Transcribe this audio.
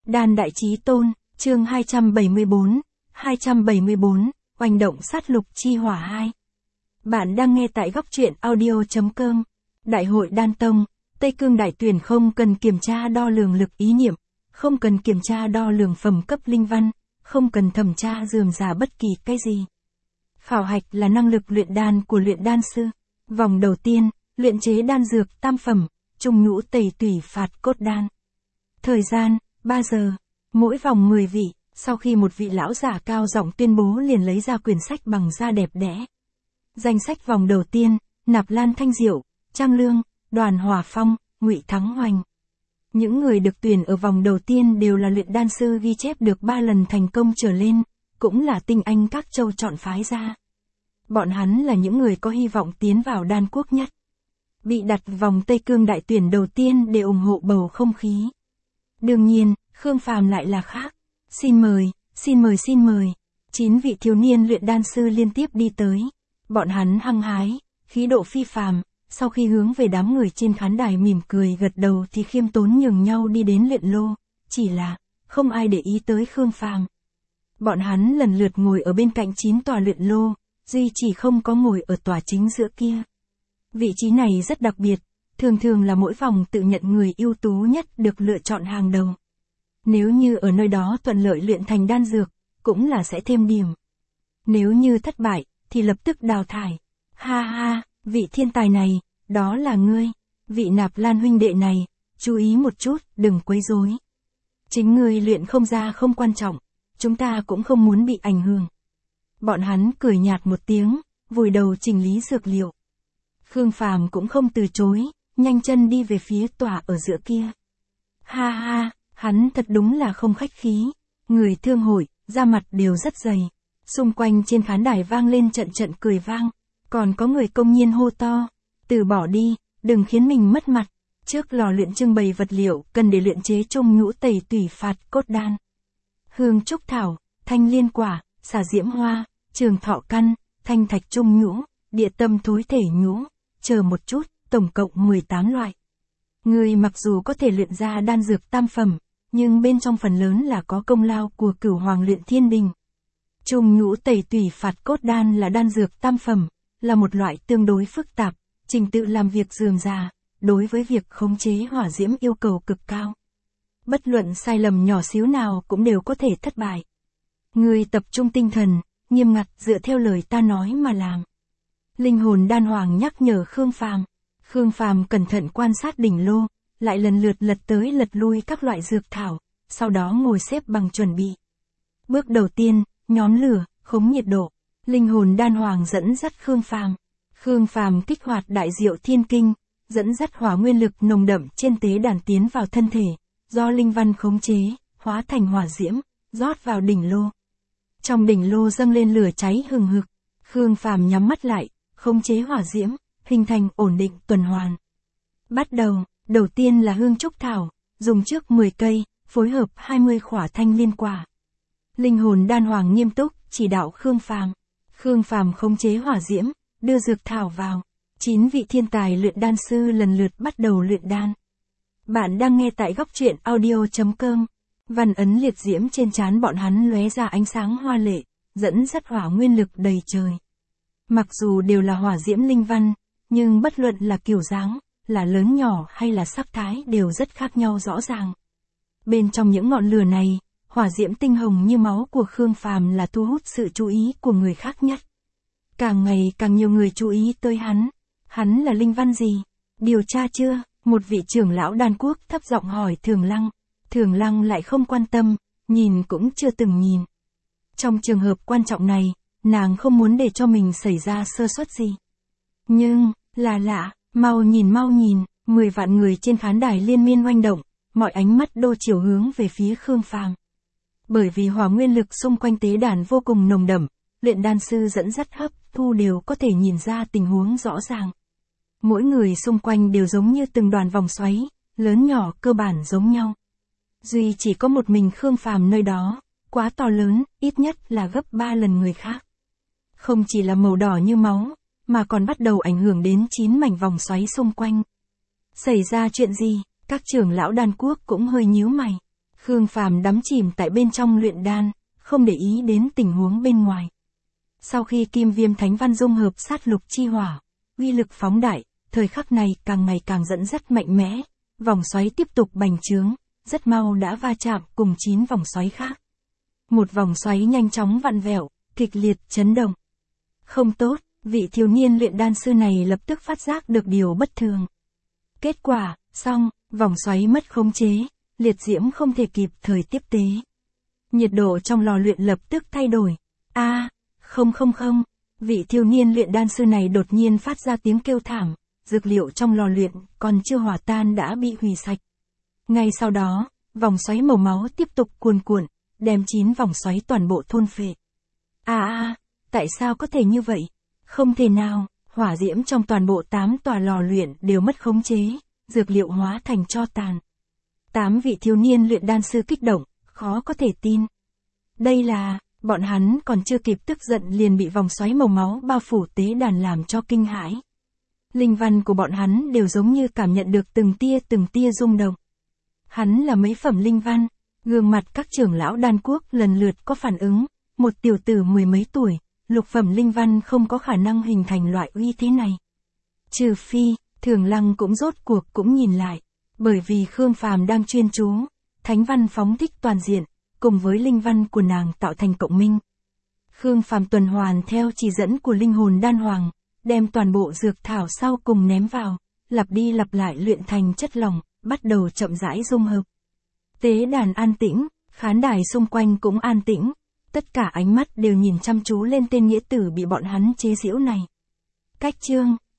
Đan Đại Chí Tôn, chương 274, oanh động sát lục chi hỏa 2. Bạn đang nghe tại góc truyện audio.com. Đại hội Đan Tông, Tây Cương Đại Tuyển không cần kiểm tra đo lường lực ý niệm, không cần kiểm tra đo lường phẩm cấp linh văn, không cần thẩm tra rườm rà bất kỳ cái gì. Khảo hạch là năng lực luyện đan của luyện đan sư. Vòng đầu tiên, luyện chế đan dược tam phẩm, trùng nhũ tẩy tủy phạt cốt đan. Thời gian, 3 giờ. Mỗi vòng 10 vị, sau khi một vị lão giả cao giọng tuyên bố liền lấy ra quyển sách bằng da đẹp đẽ. Danh sách vòng đầu tiên, Nạp Lan Thanh Diệu, Trang Lương, Đoàn Hỏa Phong, Ngụy Thắng Hoành. Những người được tuyển ở vòng đầu tiên đều là luyện đan sư ghi chép được 3 lần thành công trở lên, cũng là tinh anh các châu chọn phái ra. Bọn hắn là những người có hy vọng tiến vào đan quốc nhất. Bị đặt vòng Tây Cương Đại Tuyển đầu tiên để ủng hộ bầu không khí. Đương nhiên, Khương Phàm lại là khác. Xin mời. 9 vị thiếu niên luyện đan sư liên tiếp đi tới. Bọn hắn hăng hái, khí độ phi phàm, sau khi hướng về đám người trên khán đài mỉm cười gật đầu thì khiêm tốn nhường nhau đi đến luyện lô, chỉ là, không ai để ý tới Khương Phàm. Bọn hắn lần lượt ngồi ở bên cạnh 9 tòa luyện lô, duy chỉ không có ngồi ở tòa chính giữa kia. Vị trí này rất đặc biệt, thường là mỗi vòng tự nhận người ưu tú nhất được lựa chọn hàng đầu. Nếu như ở nơi đó thuận lợi luyện thành đan dược, cũng là sẽ thêm điểm. Nếu như thất bại, thì lập tức đào thải. Ha ha, vị thiên tài này, đó là ngươi. Vị Nạp Lan huynh đệ này, chú ý một chút, đừng quấy rối. Chính ngươi luyện không ra không quan trọng, chúng ta cũng không muốn bị ảnh hưởng. Bọn hắn cười nhạt một tiếng, vùi đầu chỉnh lý dược liệu. Khương Phàm cũng không từ chối, nhanh chân đi về phía tòa ở giữa kia. Ha ha, hắn thật đúng là không khách khí. Người thương hội, da mặt đều rất dày. Xung quanh trên khán đài vang lên trận cười vang. Còn có người công nhiên hô to. Từ bỏ đi, đừng khiến mình mất mặt. Trước lò luyện trưng bày vật liệu cần để luyện chế trùng nhũ tẩy tủy phạt cốt đan. Hương trúc thảo, thanh liên quả, xà diễm hoa, trường thọ căn, thanh thạch trùng nhũ, địa tâm thối thể nhũ. Chờ một chút, tổng cộng 18 loại. Người mặc dù có thể luyện ra đan dược tam phẩm, nhưng bên trong phần lớn là có công lao của Cửu Hoàng Luyện Thiên Đình. Trùng nhũ tẩy tủy phạt cốt đan là đan dược tam phẩm, là một loại tương đối phức tạp, trình tự làm việc rườm rà, đối với việc khống chế hỏa diễm yêu cầu cực cao. Bất luận sai lầm nhỏ xíu nào cũng đều có thể thất bại. Người tập trung tinh thần, nghiêm ngặt dựa theo lời ta nói mà làm. Linh hồn đan hoàng nhắc nhở Khương Phàm. Khương Phàm cẩn thận quan sát đỉnh lô, lại lần lượt lật tới lật lui các loại dược thảo, sau đó ngồi xếp bằng chuẩn bị. Bước đầu tiên, nhóm lửa, khống nhiệt độ. Linh hồn đan hoàng dẫn dắt Khương Phàm. Khương Phàm kích hoạt đại diệu thiên kinh, dẫn dắt hỏa nguyên lực nồng đậm trên tế đàn tiến vào thân thể, do linh văn khống chế, hóa thành hỏa diễm, rót vào đỉnh lô. Trong đỉnh lô dâng lên lửa cháy hừng hực. Khương Phàm nhắm mắt lại, khống chế hỏa diễm, hình thành ổn định tuần hoàn. Bắt đầu, đầu tiên là hương trúc thảo, dùng trước 10 cây, phối hợp 20 khỏa thanh liên quả. Linh hồn đan hoàng nghiêm túc, chỉ đạo Khương Phàm. Khương Phàm khống chế hỏa diễm, đưa dược thảo vào. 9 vị thiên tài luyện đan sư lần lượt bắt đầu luyện đan. Bạn đang nghe tại góc truyện audio.com. Văn ấn liệt diễm trên trán bọn hắn lóe ra ánh sáng hoa lệ, dẫn dắt hỏa nguyên lực đầy trời. Mặc dù đều là hỏa diễm linh văn, nhưng bất luận là kiểu dáng, là lớn nhỏ hay là sắc thái đều rất khác nhau rõ ràng. Bên trong những ngọn lửa này, hỏa diễm tinh hồng như máu của Khương Phàm là thu hút sự chú ý của người khác nhất. Càng ngày càng nhiều người chú ý tới hắn. Hắn là linh văn gì? Điều tra chưa? Một vị trưởng lão đan quốc thấp giọng hỏi Thường Lăng. Thường Lăng lại không quan tâm, nhìn cũng chưa từng nhìn. Trong trường hợp quan trọng này, nàng không muốn để cho mình xảy ra sơ suất gì. Nhưng, là lạ, mau nhìn, 10 vạn người trên khán đài liên miên oanh động, mọi ánh mắt đô chiều hướng về phía Khương Phàm. Bởi vì hỏa nguyên lực xung quanh tế đàn vô cùng nồng đậm, luyện đan sư dẫn dắt hấp thu đều có thể nhìn ra tình huống rõ ràng. Mỗi người xung quanh đều giống như từng đoàn vòng xoáy, lớn nhỏ cơ bản giống nhau. Duy chỉ có một mình Khương Phàm nơi đó, quá to lớn, ít nhất là gấp 3 lần người khác. Không chỉ là màu đỏ như máu, mà còn bắt đầu ảnh hưởng đến 9 mảnh vòng xoáy xung quanh. Xảy ra chuyện gì? Các trưởng lão đan quốc cũng hơi nhíu mày. Khương Phàm đắm chìm tại bên trong luyện đan, không để ý đến tình huống bên ngoài. Sau khi Kim Viêm Thánh Văn dung hợp sát lục chi hỏa, uy lực phóng đại, thời khắc này càng ngày càng dẫn dắt mạnh mẽ, vòng xoáy tiếp tục bành trướng, rất mau đã va chạm cùng 9 vòng xoáy khác. Một vòng xoáy nhanh chóng vặn vẹo, kịch liệt chấn động. Không tốt, vị thiếu niên luyện đan sư này lập tức phát giác được điều bất thường. Kết quả, xong, vòng xoáy mất khống chế, liệt diễm không thể kịp thời tiếp tế. Nhiệt độ trong lò luyện lập tức thay đổi. Không, vị thiếu niên luyện đan sư này đột nhiên phát ra tiếng kêu thảm, dược liệu trong lò luyện còn chưa hòa tan đã bị hủy sạch. Ngay sau đó, vòng xoáy màu máu tiếp tục cuồn cuộn, đem 9 vòng xoáy toàn bộ thôn phệ. Tại sao có thể như vậy? Không thể nào, hỏa diễm trong toàn bộ 8 tòa lò luyện đều mất khống chế, dược liệu hóa thành tro tàn. 8 vị thiếu niên luyện đan sư kích động, khó có thể tin. Đây là, bọn hắn còn chưa kịp tức giận liền bị vòng xoáy màu máu bao phủ tế đàn làm cho kinh hãi. Linh văn của bọn hắn đều giống như cảm nhận được từng tia rung động. Hắn là mấy phẩm linh văn, gương mặt các trưởng lão đan quốc lần lượt có phản ứng, một tiểu tử 10 mấy tuổi, lục phẩm linh văn không có khả năng hình thành loại uy thế này. Trừ phi, Thường Lăng cũng rốt cuộc cũng nhìn lại, bởi vì Khương Phàm đang chuyên chú, thánh văn phóng thích toàn diện, cùng với linh văn của nàng tạo thành cộng minh. Khương Phàm tuần hoàn theo chỉ dẫn của linh hồn đan hoàng, đem toàn bộ dược thảo sau cùng ném vào, lặp đi lặp lại luyện thành chất lỏng, bắt đầu chậm rãi dung hợp. Tế đàn an tĩnh, khán đài xung quanh cũng an tĩnh, tất cả ánh mắt đều nhìn chăm chú lên tên nghĩa tử bị bọn hắn chế giễu này. Cách chương